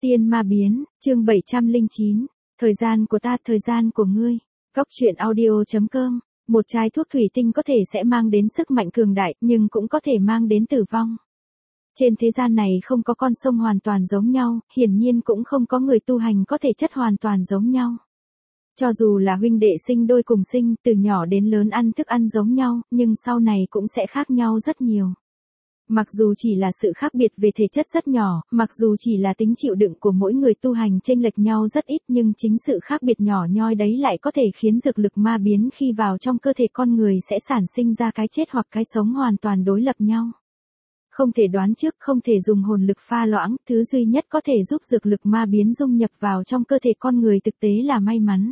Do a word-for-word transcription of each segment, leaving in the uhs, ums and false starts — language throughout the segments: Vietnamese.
Tiên ma biến, chương bảy trăm lẻ chín. Thời gian của ta, thời gian của ngươi. Góc truyện audio.com. Một chai thuốc thủy tinh có thể sẽ mang đến sức mạnh cường đại, nhưng cũng có thể mang đến tử vong. Trên thế gian này không có con sông hoàn toàn giống nhau, hiển nhiên cũng không có người tu hành có thể chất hoàn toàn giống nhau. Cho dù là huynh đệ sinh đôi cùng sinh, từ nhỏ đến lớn ăn thức ăn giống nhau, nhưng sau này cũng sẽ khác nhau rất nhiều. Mặc dù chỉ là sự khác biệt về thể chất rất nhỏ, mặc dù chỉ là tính chịu đựng của mỗi người tu hành chênh lệch nhau rất ít, nhưng chính sự khác biệt nhỏ nhoi đấy lại có thể khiến dược lực ma biến khi vào trong cơ thể con người sẽ sản sinh ra cái chết hoặc cái sống hoàn toàn đối lập nhau. Không thể đoán trước, không thể dùng hồn lực pha loãng, thứ duy nhất có thể giúp dược lực ma biến dung nhập vào trong cơ thể con người thực tế là may mắn.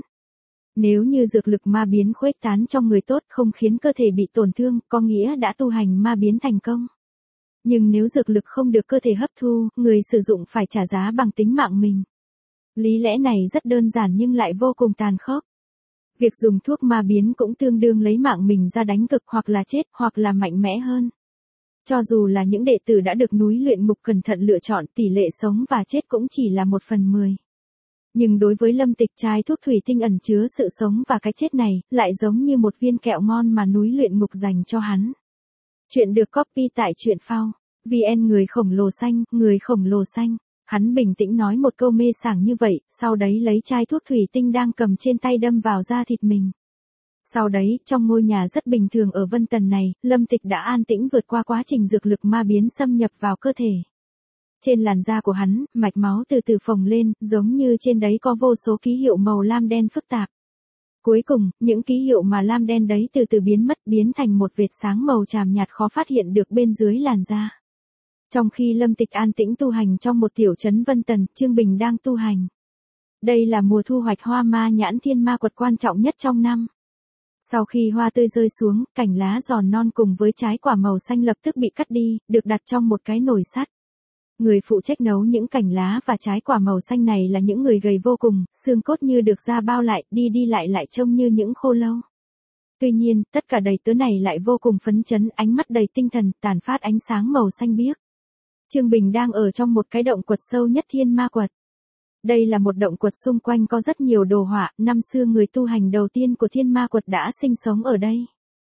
Nếu như dược lực ma biến khuếch tán trong người tốt không khiến cơ thể bị tổn thương, có nghĩa đã tu hành ma biến thành công. Nhưng nếu dược lực không được cơ thể hấp thu, người sử dụng phải trả giá bằng tính mạng mình. Lý lẽ này rất đơn giản nhưng lại vô cùng tàn khốc. Việc dùng thuốc ma biến cũng tương đương lấy mạng mình ra đánh cực, hoặc là chết, hoặc là mạnh mẽ hơn. Cho dù là những đệ tử đã được núi luyện ngục cẩn thận lựa chọn, tỷ lệ sống và chết cũng chỉ là một phần mười. Nhưng đối với Lâm Tịch, chai thuốc thủy tinh ẩn chứa sự sống và cái chết này, lại giống như một viên kẹo ngon mà núi luyện ngục dành cho hắn. Chuyện được copy tại truyện phao. vê en người khổng lồ xanh, người khổng lồ xanh. Hắn bình tĩnh nói một câu mê sảng như vậy, sau đấy lấy chai thuốc thủy tinh đang cầm trên tay đâm vào da thịt mình. Sau đấy, trong ngôi nhà rất bình thường ở Vân Tần này, Lâm Tịch đã an tĩnh vượt qua quá trình dược lực ma biến xâm nhập vào cơ thể. Trên làn da của hắn, mạch máu từ từ phồng lên, giống như trên đấy có vô số ký hiệu màu lam đen phức tạp. Cuối cùng, những ký hiệu mà lam đen đấy từ từ biến mất, biến thành một vệt sáng màu tràm nhạt khó phát hiện được bên dưới làn da. Trong khi Lâm Tịch an tĩnh tu hành trong một tiểu trấn Vân Tần, Trương Bình đang tu hành. Đây là mùa thu hoạch hoa ma nhãn thiên ma quật quan trọng nhất trong năm. Sau khi hoa tươi rơi xuống, cành lá giòn non cùng với trái quả màu xanh lập tức bị cắt đi, được đặt trong một cái nồi sắt. Người phụ trách nấu những cành lá và trái quả màu xanh này là những người gầy vô cùng, xương cốt như được da bao lại, đi đi lại lại trông như những khô lâu. Tuy nhiên, tất cả đầy tớ này lại vô cùng phấn chấn, ánh mắt đầy tinh thần, tàn phát ánh sáng màu xanh biếc. Trương Bình đang ở trong một cái động quật sâu nhất thiên ma quật. Đây là một động quật xung quanh có rất nhiều đồ họa, năm xưa người tu hành đầu tiên của thiên ma quật đã sinh sống ở đây.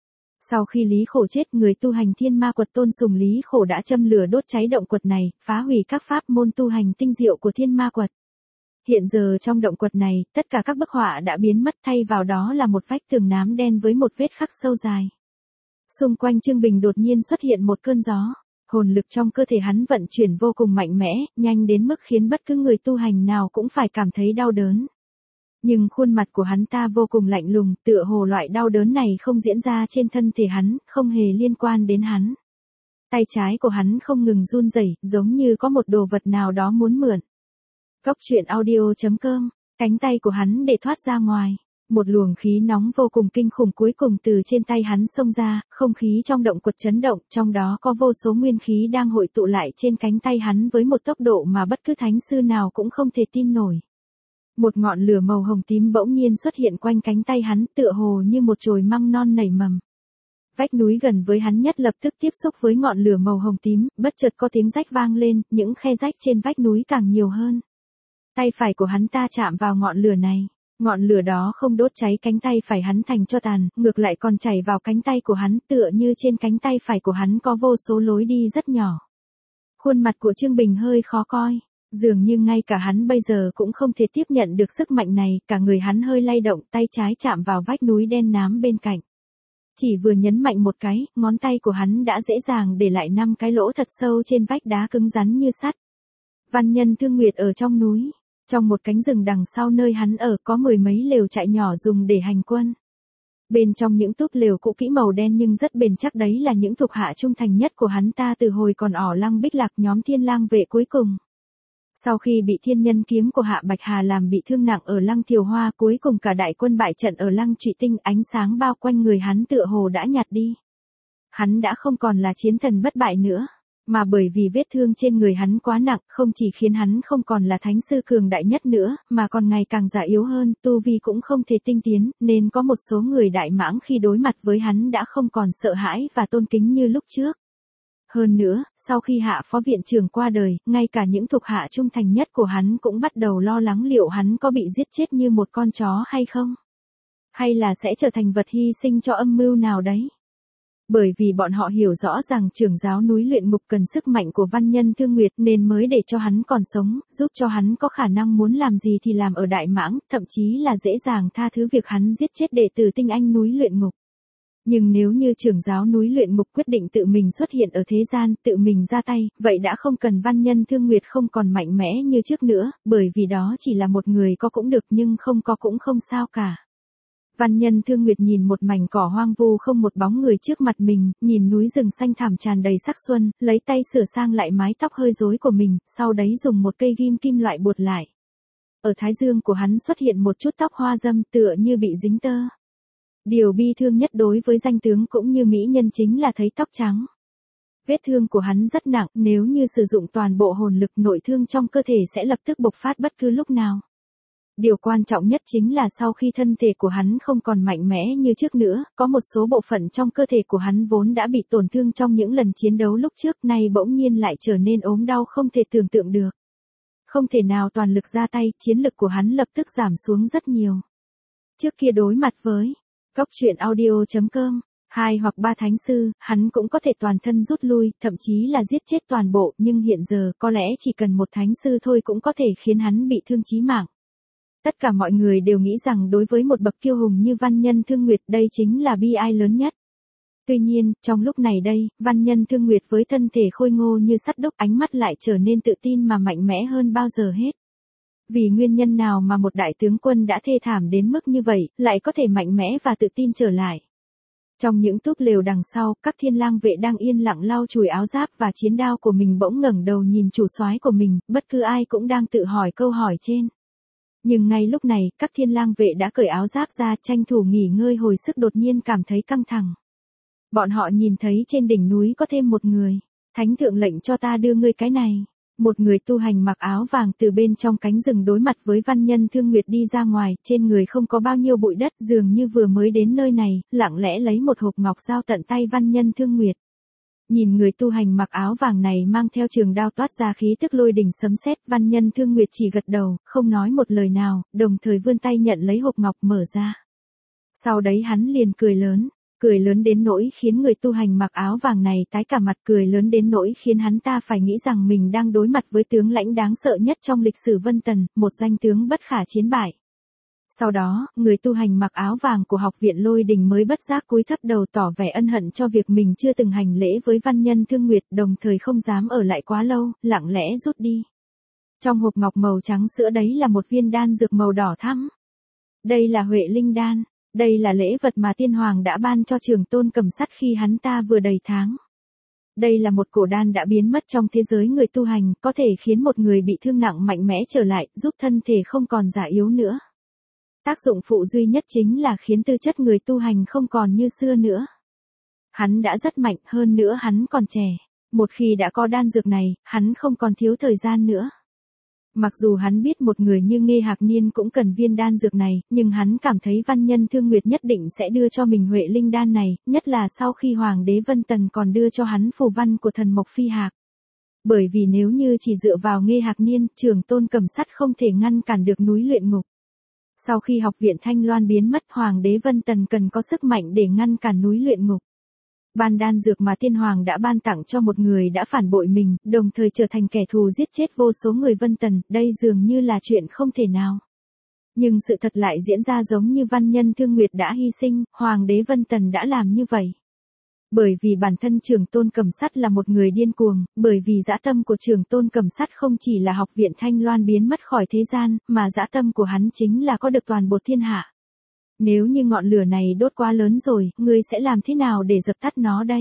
Sau khi Lý Khổ chết, người tu hành thiên ma quật tôn sùng Lý Khổ đã châm lửa đốt cháy động quật này, phá hủy các pháp môn tu hành tinh diệu của thiên ma quật. Hiện giờ trong động quật này, tất cả các bức họa đã biến mất, thay vào đó là một vách tường nám đen với một vết khắc sâu dài. Xung quanh Trương Bình đột nhiên xuất hiện một cơn gió. Hồn lực trong cơ thể hắn vận chuyển vô cùng mạnh mẽ, nhanh đến mức khiến bất cứ người tu hành nào cũng phải cảm thấy đau đớn. Nhưng khuôn mặt của hắn ta vô cùng lạnh lùng, tựa hồ loại đau đớn này không diễn ra trên thân thể hắn, không hề liên quan đến hắn. Tay trái của hắn không ngừng run rẩy, giống như có một đồ vật nào đó muốn mượn. Góc truyện audio.com, cánh tay của hắn để thoát ra ngoài. Một luồng khí nóng vô cùng kinh khủng cuối cùng từ trên tay hắn xông ra, không khí trong động quật chấn động, trong đó có vô số nguyên khí đang hội tụ lại trên cánh tay hắn với một tốc độ mà bất cứ thánh sư nào cũng không thể tin nổi. Một ngọn lửa màu hồng tím bỗng nhiên xuất hiện quanh cánh tay hắn, tựa hồ như một chồi măng non nảy mầm. Vách núi gần với hắn nhất lập tức tiếp xúc với ngọn lửa màu hồng tím, bất chợt có tiếng rách vang lên, những khe rách trên vách núi càng nhiều hơn. Tay phải của hắn ta chạm vào ngọn lửa này. Ngọn lửa đó không đốt cháy cánh tay phải hắn thành tro tàn, ngược lại còn chảy vào cánh tay của hắn, tựa như trên cánh tay phải của hắn có vô số lối đi rất nhỏ. Khuôn mặt của Trương Bình hơi khó coi, dường như ngay cả hắn bây giờ cũng không thể tiếp nhận được sức mạnh này, cả người hắn hơi lay động, tay trái chạm vào vách núi đen nám bên cạnh. Chỉ vừa nhấn mạnh một cái, ngón tay của hắn đã dễ dàng để lại năm cái lỗ thật sâu trên vách đá cứng rắn như sắt. Văn nhân Thương Nguyệt ở trong núi. Trong một cánh rừng đằng sau nơi hắn ở có mười mấy lều trại nhỏ dùng để hành quân. Bên trong những túp lều cũ kỹ màu đen nhưng rất bền chắc đấy là những thuộc hạ trung thành nhất của hắn ta từ hồi còn ở Lăng Bích Lạc, nhóm Thiên Lang vệ cuối cùng. Sau khi bị thiên nhân kiếm của Hạ Bạch Hà làm bị thương nặng ở Lăng Thiều Hoa, cuối cùng cả đại quân bại trận ở Lăng Trụy Tinh, ánh sáng bao quanh người hắn tựa hồ đã nhạt đi. Hắn đã không còn là chiến thần bất bại nữa. Mà bởi vì vết thương trên người hắn quá nặng, không chỉ khiến hắn không còn là thánh sư cường đại nhất nữa, mà còn ngày càng già yếu hơn, tu vi cũng không thể tinh tiến, nên có một số người đại mãng khi đối mặt với hắn đã không còn sợ hãi và tôn kính như lúc trước. Hơn nữa, sau khi hạ phó viện trưởng qua đời, ngay cả những thuộc hạ trung thành nhất của hắn cũng bắt đầu lo lắng liệu hắn có bị giết chết như một con chó hay không. Hay là sẽ trở thành vật hy sinh cho âm mưu nào đấy. Bởi vì bọn họ hiểu rõ rằng trưởng giáo núi luyện ngục cần sức mạnh của văn nhân Thương Nguyệt nên mới để cho hắn còn sống, giúp cho hắn có khả năng muốn làm gì thì làm ở Đại Mãng, thậm chí là dễ dàng tha thứ việc hắn giết chết đệ tử tinh anh núi luyện ngục. Nhưng nếu như trưởng giáo núi luyện ngục quyết định tự mình xuất hiện ở thế gian, tự mình ra tay, vậy đã không cần văn nhân Thương Nguyệt không còn mạnh mẽ như trước nữa, bởi vì đó chỉ là một người có cũng được nhưng không có cũng không sao cả. Văn nhân Thương Nguyệt nhìn một mảnh cỏ hoang vu không một bóng người trước mặt mình, nhìn núi rừng xanh thẳm tràn đầy sắc xuân, lấy tay sửa sang lại mái tóc hơi rối của mình, sau đấy dùng một cây ghim kim loại buộc lại. Ở thái dương của hắn xuất hiện một chút tóc hoa dâm tựa như bị dính tơ. Điều bi thương nhất đối với danh tướng cũng như mỹ nhân chính là thấy tóc trắng. Vết thương của hắn rất nặng, nếu như sử dụng toàn bộ hồn lực nội thương trong cơ thể sẽ lập tức bộc phát bất cứ lúc nào. Điều quan trọng nhất chính là sau khi thân thể của hắn không còn mạnh mẽ như trước nữa, có một số bộ phận trong cơ thể của hắn vốn đã bị tổn thương trong những lần chiến đấu lúc trước nay bỗng nhiên lại trở nên ốm đau không thể tưởng tượng được. Không thể nào toàn lực ra tay, chiến lực của hắn lập tức giảm xuống rất nhiều. Trước kia đối mặt với Góc truyện audio chấm com, hai hoặc ba thánh sư, hắn cũng có thể toàn thân rút lui, thậm chí là giết chết toàn bộ, nhưng hiện giờ có lẽ chỉ cần một thánh sư thôi cũng có thể khiến hắn bị thương chí mạng. Tất cả mọi người đều nghĩ rằng đối với một bậc kiêu hùng như văn nhân Thương Nguyệt đây chính là bi ai lớn nhất. Tuy nhiên, trong lúc này đây, văn nhân Thương Nguyệt với thân thể khôi ngô như sắt đúc ánh mắt lại trở nên tự tin mà mạnh mẽ hơn bao giờ hết. Vì nguyên nhân nào mà một đại tướng quân đã thê thảm đến mức như vậy, lại có thể mạnh mẽ và tự tin trở lại. Trong những túp lều đằng sau, các thiên lang vệ đang yên lặng lau chùi áo giáp và chiến đao của mình bỗng ngẩng đầu nhìn chủ soái của mình, bất cứ ai cũng đang tự hỏi câu hỏi trên. Nhưng ngay lúc này, các thiên lang vệ đã cởi áo giáp ra tranh thủ nghỉ ngơi hồi sức đột nhiên cảm thấy căng thẳng. Bọn họ nhìn thấy trên đỉnh núi có thêm một người. Thánh thượng lệnh cho ta đưa ngươi cái này. Một người tu hành mặc áo vàng từ bên trong cánh rừng đối mặt với văn nhân Thương Nguyệt đi ra ngoài, trên người không có bao nhiêu bụi đất, dường như vừa mới đến nơi này, lặng lẽ lấy một hộp ngọc giao tận tay văn nhân Thương Nguyệt. Nhìn người tu hành mặc áo vàng này mang theo trường đao toát ra khí tức lôi đình sấm sét, văn nhân Thương Nguyệt chỉ gật đầu, không nói một lời nào, đồng thời vươn tay nhận lấy hộp ngọc mở ra. Sau đấy hắn liền cười lớn. Cười lớn đến nỗi khiến người tu hành mặc áo vàng này tái cả mặt, cười lớn đến nỗi khiến hắn ta phải nghĩ rằng mình đang đối mặt với tướng lãnh đáng sợ nhất trong lịch sử Vân Tần, một danh tướng bất khả chiến bại. Sau đó, người tu hành mặc áo vàng của học viện Lôi Đình mới bất giác cúi thấp đầu tỏ vẻ ân hận cho việc mình chưa từng hành lễ với văn nhân Thương Nguyệt, đồng thời không dám ở lại quá lâu, lặng lẽ rút đi. Trong hộp ngọc màu trắng sữa đấy là một viên đan dược màu đỏ thắm. Đây là Huệ Linh đan. Đây là lễ vật mà tiên hoàng đã ban cho Trường Tôn Cầm Sắt khi hắn ta vừa đầy tháng. Đây là một cổ đan đã biến mất trong thế giới người tu hành, có thể khiến một người bị thương nặng mạnh mẽ trở lại, giúp thân thể không còn già yếu nữa. Tác dụng phụ duy nhất chính là khiến tư chất người tu hành không còn như xưa nữa. Hắn đã rất mạnh, hơn nữa hắn còn trẻ. Một khi đã có đan dược này, hắn không còn thiếu thời gian nữa. Mặc dù hắn biết một người như Nghê Hạc Niên cũng cần viên đan dược này, nhưng hắn cảm thấy văn nhân Thương Nguyệt nhất định sẽ đưa cho mình Huệ Linh đan này, nhất là sau khi Hoàng đế Vân Tần còn đưa cho hắn phù văn của thần Mộc Phi Hạc. Bởi vì nếu như chỉ dựa vào Nghê Hạc Niên, Trường Tôn Cầm Sắt không thể ngăn cản được núi luyện ngục. Sau khi học viện Thanh Loan biến mất, Hoàng đế Vân Tần cần có sức mạnh để ngăn cản núi luyện ngục. Ban đan dược mà tiên hoàng đã ban tặng cho một người đã phản bội mình, đồng thời trở thành kẻ thù giết chết vô số người Vân Tần, đây dường như là chuyện không thể nào. Nhưng sự thật lại diễn ra giống như văn nhân Thương Nguyệt đã hy sinh, Hoàng đế Vân Tần đã làm như vậy. Bởi vì bản thân Trường Tôn Cầm Sắt là một người điên cuồng, bởi vì dã tâm của Trường Tôn Cầm Sắt không chỉ là học viện Thanh Loan biến mất khỏi thế gian, mà dã tâm của hắn chính là có được toàn bộ thiên hạ. Nếu như ngọn lửa này đốt quá lớn rồi, ngươi sẽ làm thế nào để dập tắt nó đây?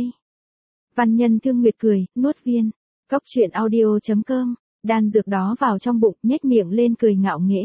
Văn nhân Thương Nguyệt cười, nuốt viên. Góc truyện audio chấm com, đan dược đó vào trong bụng, nhếch miệng lên cười ngạo nghễ.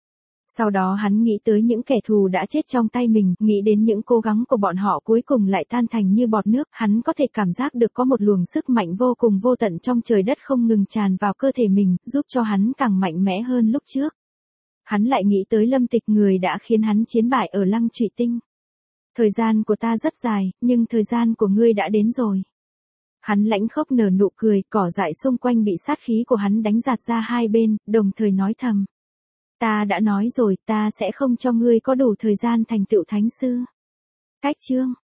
Sau đó hắn nghĩ tới những kẻ thù đã chết trong tay mình, nghĩ đến những cố gắng của bọn họ cuối cùng lại tan thành như bọt nước, hắn có thể cảm giác được có một luồng sức mạnh vô cùng vô tận trong trời đất không ngừng tràn vào cơ thể mình, giúp cho hắn càng mạnh mẽ hơn lúc trước. Hắn lại nghĩ tới Lâm Tịch, người đã khiến hắn chiến bại ở Lăng Trụy Tinh. Thời gian của ta rất dài, nhưng thời gian của ngươi đã đến rồi. Hắn lãnh khốc nở nụ cười, cỏ dại xung quanh bị sát khí của hắn đánh giạt ra hai bên, đồng thời nói thầm. Ta đã nói rồi, ta sẽ không cho ngươi có đủ thời gian thành tựu thánh sư. Cách chương